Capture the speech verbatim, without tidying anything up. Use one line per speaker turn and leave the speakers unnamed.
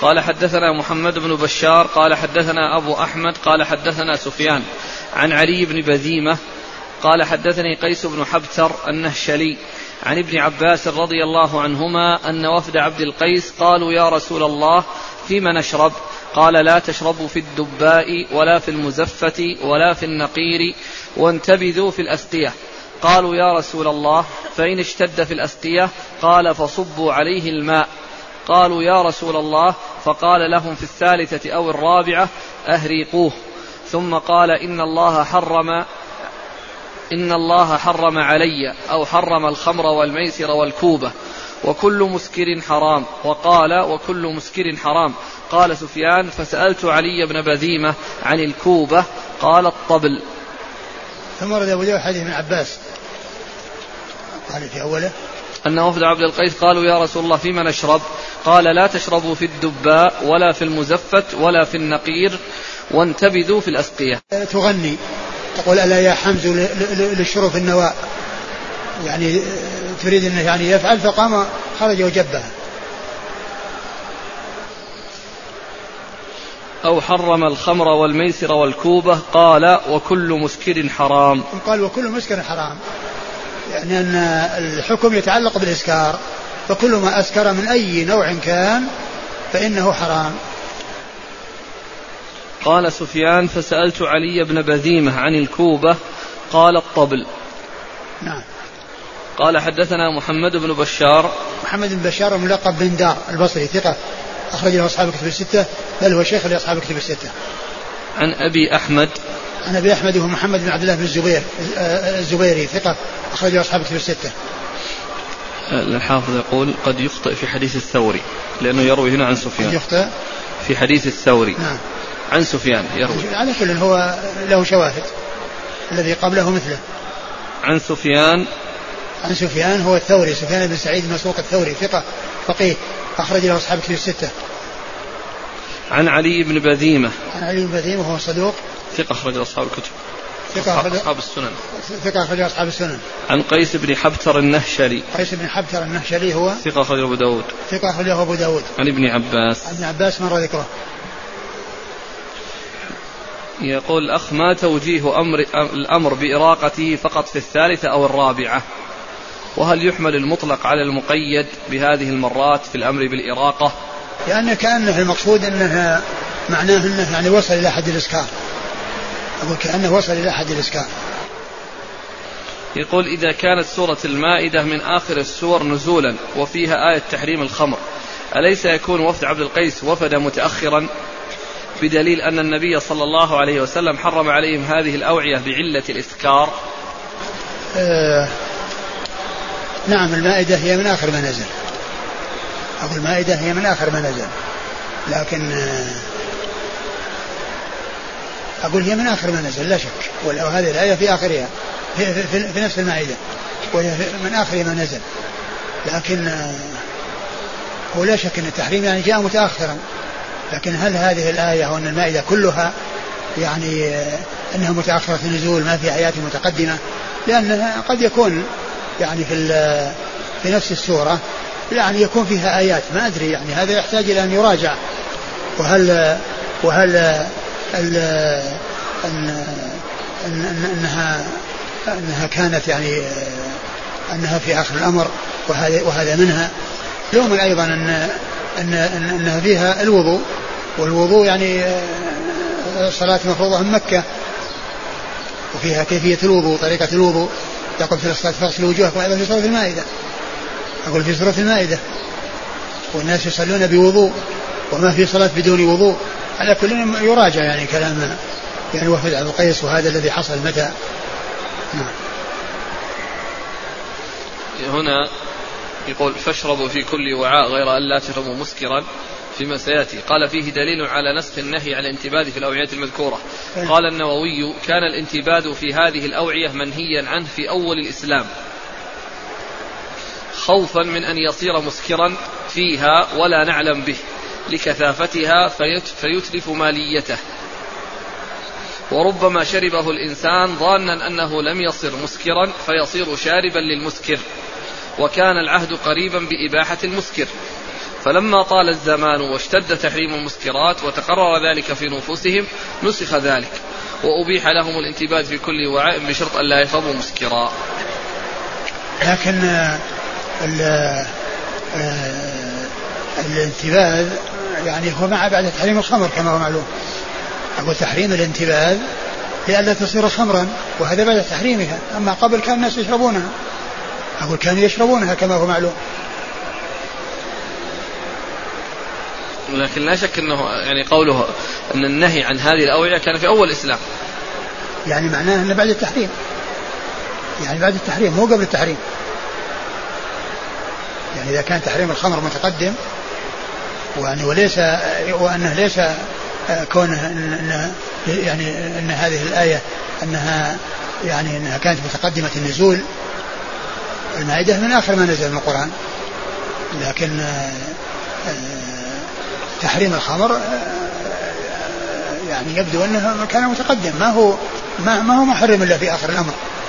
قال حدثنا محمد بن بشار قال حدثنا أبو أحمد قال حدثنا سفيان عن علي بن بذيمة قال حدثني قيس بن حبتر النهشلي عن ابن عباس رضي الله عنهما أن وفد عبد القيس قالوا يا رسول الله فيما نشرب؟ قال لا تشربوا في الدباء ولا في المزفة ولا في النقير وانتبذوا في الأسقية. قالوا يا رسول الله فإن اشتد في الأسقية؟ قال فصبوا عليه الماء. قالوا يا رسول الله فقال لهم في الثالثة أو الرابعة أهريقوه. ثم قال إن الله حرم إن الله حرم علي أو حرم الخمر والميسر والكوبة وكل مسكر حرام. وقال وكل مسكر حرام. قال سفيان فسألت علي بن بذيمة عن الكوبة قال الطبل.
ثم ورد أبو داود حديث ابن عباس قال في أوله
أن وفد عبد القيس قالوا يا رسول الله فيما نشرب؟ قال لا تشربوا في الدباء ولا في المزفت ولا في النقير وانتبذوا في الأسقية.
تغني تقول ألا يا حمز للشرف النواء، يعني تريد أنه يعني يفعل، فقام خرج وجبها.
أو حرم الخمر والميسر والكوبة قال وكل مسكر حرام.
قال وكل مسكر حرام، يعني أن الحكم يتعلق بالإسكار، فكل ما أسكر من أي نوع كان فإنه حرام.
قال سفيان فسألت علي بن بذيمة عن الكوبة قال الطبل.
نعم.
قال حدثنا محمد بن بشار
محمد بن بشار ملقب بن دار البصري ثقة أخرج له أصحاب الكتب الستة، بل هو شيخ لأصحاب الكتب الستة.
عن أبي أحمد
عن أبي أحمد هو محمد بن عبد الله بن الزبير الزبيري ثقة أخرج له أصحاب الكتب الستة.
الحافظ يقول قد يخطئ في حديث الثوري لأنه يروي هنا عن سفيان.
قد يخطئ
في حديث الثوري.
نعم.
عن سفيان يروي.
على كل هو له شواهد، الذي قبله مثله.
عن سفيان
عن سفيان هو الثوري، سفيان بن سعيد المسروق الثوري ثقة فقيه أخرج له أصحاب الكتب الستة.
عن علي بن بذيمة
عن علي بن بذيمة وهو صدوق ثقة
أخرج له أصحاب الكتب
ثقة أخرج
أصحاب السنن
ثقة أخرج له أصحاب السنن.
عن قيس بن حبتر النهشلي
قيس بن حبتر النهشلي هو
ثقة أخرج له أبو داود
ثقة أخرج له أبو داود.
عن ابن عباس
عن ابن عباس مر ذكره.
يقول الأخ ما توجيه أمر الأمر بإراقته فقط في الثالثة أو الرابعة؟ وهل يحمل المطلق على المقيد بهذه المرات في الأمر بالإراقة؟
يعني كأنه المقصود أنها معناه أنه يعني وصل إلى حد الإسكار، أقول كأنه وصل إلى حد الإسكار.
يقول إذا كانت سورة المائدة من آخر السور نزولا وفيها آية تحريم الخمر، أليس يكون وفد عبد القيس وفد متأخرا بدليل أن النبي صلى الله عليه وسلم حرم عليهم هذه الأوعية بعلة الإسكار؟
آه نعم، المائدة هي من آخر ما نزل، أقول المائدة هي من آخر ما نزل، لكن آه أقول هي من آخر ما نزل لا شك، وهذه الآية في آخرها في, في, في, في نفس المائدة وهي من آخر ما نزل، لكن آه هو لا شك أن التحريم يعني جاء متأخرا، لكن هل هذه الآية وأن المائدة كلها يعني آه أنها متأخرة في النزول ما في آيات متقدمة؟ لأنها قد يكون يعني في في نفس السورة يعني يكون فيها آيات ما أدري، يعني هذا يحتاج إلى أن يراجع. وهل وهل ال أن أنها أنها كانت يعني أنها في آخر الأمر وهذا وهذا منها. يوم أيضا أن أن أنها فيها الوضوء، والوضوء يعني الصلاة مفروضة من مكة، وفيها كيفية الوضوء طريقة الوضوء، يقول في الصلاة فاغسلوا وجوهكم، أيضا في سورة المائدة، أقول في سورة المائدة والناس يصلون بوضوء وما في صلاة بدون وضوء. على كل يراجع يعني كلام يعني وفد عبد القيس وهذا الذي حصل متى. نعم.
هنا يقول فاشربوا في كل وعاء غير أن لا تشربوا مسكرا فيما سيأتي. قال فيه دليل على نسخ النهي عن الانتباد في الأوعية المذكورة. قال النووي كان الانتباد في هذه الأوعية منهيا عنه في أول الإسلام خوفا من أن يصير مسكرا فيها ولا نعلم به لكثافتها فيتلف ماليته، وربما شربه الإنسان ظانا أنه لم يصير مسكرا فيصير شاربا للمسكر، وكان العهد قريبا بإباحة المسكر، فلما طال الزمان واشتد تحريم المسكرات وتقرر ذلك في نفوسهم نسخ ذلك وأبيح لهم الانتباه في كل وعاء بشرط أن لا يشربوا مسكرا.
لكن الانتباه يعني هو مع بعد تحريم الخمر كما هو معلوم. أقول تحريم الانتباه لئلا تصير خمرا وهذا بعد تحريمها. أما قبل كان الناس يشربونها. أقول كانوا يشربونها كما هو معلوم.
لكن لا شك أنه يعني قوله أن النهي عن هذه الأوعية كان في أول الإسلام.
يعني معناه أنه بعد التحريم. يعني بعد التحريم مو قبل التحريم. يعني إذا كان تحريم الخمر متقدم ويعني وليس وأنه ليس كونه إن يعني أن هذه الآية أنها يعني أنها كانت متقدمة النزول. المائدة من آخر ما نزل من القرآن. لكن تحريم الخمر يعني يبدو أنه كان متقدم ما هو ما, ما هو محرم إلا في آخر الأمر.